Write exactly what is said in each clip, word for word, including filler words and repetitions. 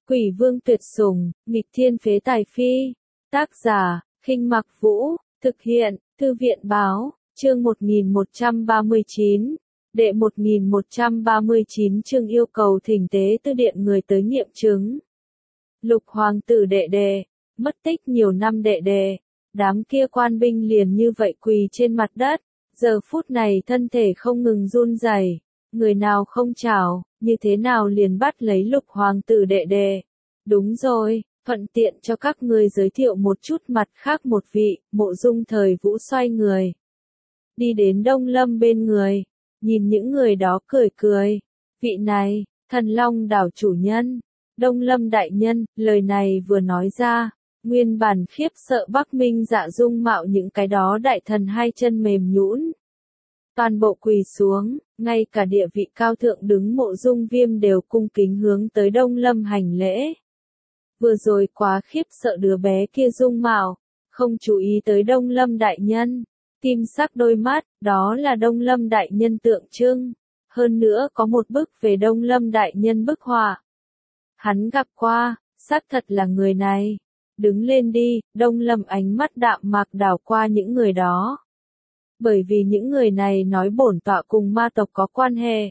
Quỷ vương tuyệt sủng, nghịch thiên phế tài phi. Tác giả, Khinh Mặc Vũ, thực hiện, Thư viện báo, chương một nghìn một trăm ba mươi chín, đệ một nghìn một trăm ba mươi chín chương yêu cầu thỉnh tế tư điện người tới nghiệm chứng. Lục hoàng tử đệ đệ, mất tích nhiều năm đệ đệ, đám kia quan binh liền như vậy quỳ trên mặt đất, giờ phút này thân thể không ngừng run rẩy, người nào không chào, như thế nào liền bắt lấy lục hoàng tử đệ đệ. Đúng rồi, thuận tiện cho các ngươi giới thiệu một chút mặt khác một vị, Mộ Dung Thời Vũ xoay người. Đi đến Đông Lâm bên người, nhìn những người đó cười cười. Vị này, Thần Long đảo chủ nhân, Đông Lâm đại nhân, lời này vừa nói ra, nguyên bản khiếp sợ Bắc Minh Dạ dung mạo những cái đó đại thần hai chân mềm nhũn. Toàn bộ quỳ xuống, ngay cả địa vị cao thượng đứng Mộ Dung Viêm đều cung kính hướng tới Đông Lâm hành lễ. Vừa rồi quá khiếp sợ đứa bé kia dung mạo, không chú ý tới Đông Lâm đại nhân. Kim sắc đôi mắt, đó là Đông Lâm đại nhân tượng trưng. Hơn nữa có một bức về Đông Lâm đại nhân bức họa. Hắn gặp qua, xác thật là người này. Đứng lên đi, Đông Lâm ánh mắt đạm mạc đảo qua những người đó. Bởi vì những người này nói bổn tọa cùng ma tộc có quan hệ.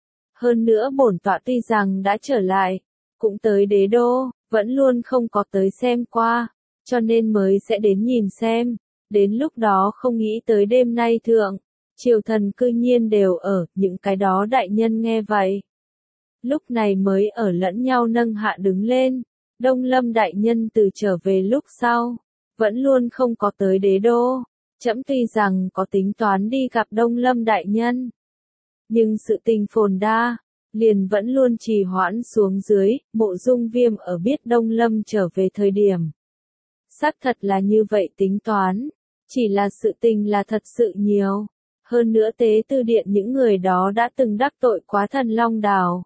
Hơn nữa bổn tọa tuy rằng đã trở lại, cũng tới đế đô, vẫn luôn không có tới xem qua, cho nên mới sẽ đến nhìn xem. Đến lúc đó không nghĩ tới đêm nay thượng, triều thần cư nhiên đều ở, những cái đó đại nhân nghe vậy. Lúc này mới ở lẫn nhau nâng hạ đứng lên. Đông Lâm đại nhân từ trở về lúc sau, vẫn luôn không có tới đế đô. Trẫm tuy rằng có tính toán đi gặp Đông Lâm đại nhân, nhưng sự tình phồn đa, liền vẫn luôn trì hoãn xuống dưới. Mộ Dung Viêm ở biết Đông Lâm trở về thời điểm. Xác thật là như vậy tính toán, chỉ là sự tình là thật sự nhiều. Hơn nữa tế tư điện những người đó đã từng đắc tội quá Thần Long đảo.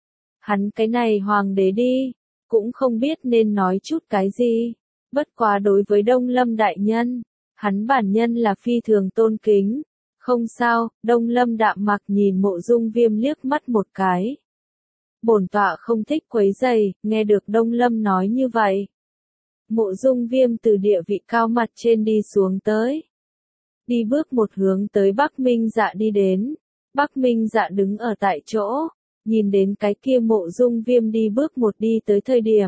Hắn cái này hoàng đế đi, cũng không biết nên nói chút cái gì. Bất quá đối với Đông Lâm đại nhân, hắn bản nhân là phi thường tôn kính. Không sao, Đông Lâm đạm mặc nhìn Mộ Dung Viêm liếc mắt một cái. Bổn tọa không thích quấy rầy, nghe được Đông Lâm nói như vậy. Mộ Dung Viêm từ địa vị cao mặt trên đi xuống tới. Đi bước một hướng tới Bắc Minh Dạ đi đến. Bắc Minh Dạ đứng ở tại chỗ, nhìn đến cái kia Mộ Dung Viêm đi bước một đi tới thời điểm.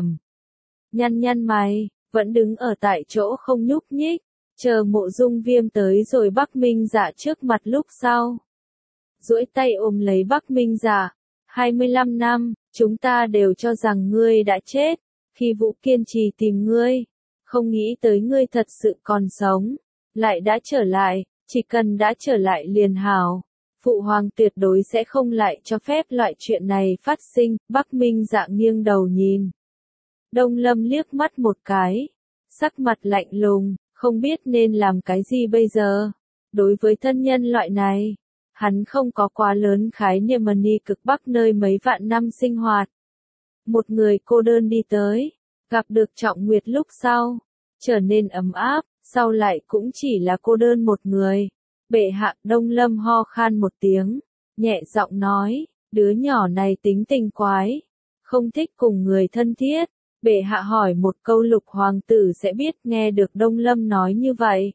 Nhăn nhăn mày, vẫn đứng ở tại chỗ không nhúc nhích, chờ Mộ Dung Viêm tới rồi Bắc Minh Dạ trước mặt lúc sau. Duỗi tay ôm lấy Bắc Minh Dạ, hai mươi lăm năm, chúng ta đều cho rằng ngươi đã chết, khi Vũ kiên trì tìm ngươi, không nghĩ tới ngươi thật sự còn sống, lại đã trở lại, chỉ cần đã trở lại liền hảo. Phụ hoàng tuyệt đối sẽ không lại cho phép loại chuyện này phát sinh. Bắc Minh Dạ nghiêng đầu nhìn. Đông Lâm liếc mắt một cái, sắc mặt lạnh lùng, không biết nên làm cái gì bây giờ. Đối với thân nhân loại này, hắn không có quá lớn khái niệm ni cực Bắc nơi mấy vạn năm sinh hoạt. Một người cô đơn đi tới, gặp được Trọng Nguyệt lúc sau, trở nên ấm áp, sau lại cũng chỉ là cô đơn một người. Bệ hạ. Đông Lâm ho khan một tiếng, nhẹ giọng nói, đứa nhỏ này tính tình quái, không thích cùng người thân thiết. Bệ hạ hỏi một câu lục hoàng tử sẽ biết. Nghe được Đông Lâm nói như vậy,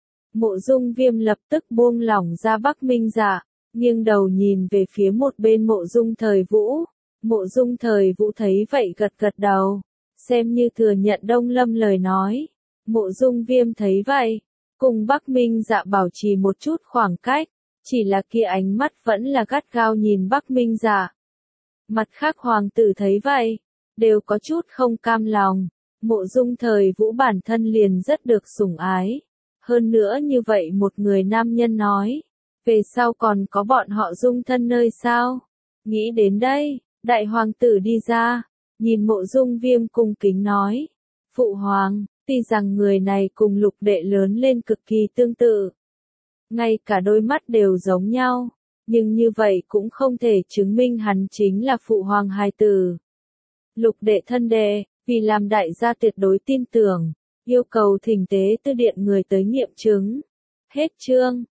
Mộ Dung Viêm lập tức buông lỏng ra Bắc Minh Dạ, nghiêng đầu nhìn về phía một bên Mộ Dung Thời Vũ. Mộ Dung Thời Vũ thấy vậy gật gật đầu, xem như thừa nhận Đông Lâm lời nói. Mộ Dung Viêm thấy vậy, cùng Bắc Minh Dạ bảo trì một chút khoảng cách, chỉ là kia ánh mắt vẫn là gắt gao nhìn Bắc Minh Dạ. Mặt khác hoàng tử thấy vậy, đều có chút không cam lòng. Mộ Dung Thời Vũ bản thân liền rất được sủng ái. Hơn nữa như vậy một người nam nhân nói, về sau còn có bọn họ dung thân nơi sao? Nghĩ đến đây, đại hoàng tử đi ra, nhìn Mộ Dung Viêm cung kính nói, phụ hoàng, tuy rằng người này cùng lục đệ lớn lên cực kỳ tương tự, ngay cả đôi mắt đều giống nhau, nhưng như vậy cũng không thể chứng minh hắn chính là phụ hoàng hài tử. Lục đệ thân đệ, vì làm đại gia tuyệt đối tin tưởng, yêu cầu thỉnh tế tư điện người tới nghiệm chứng. Hết chương.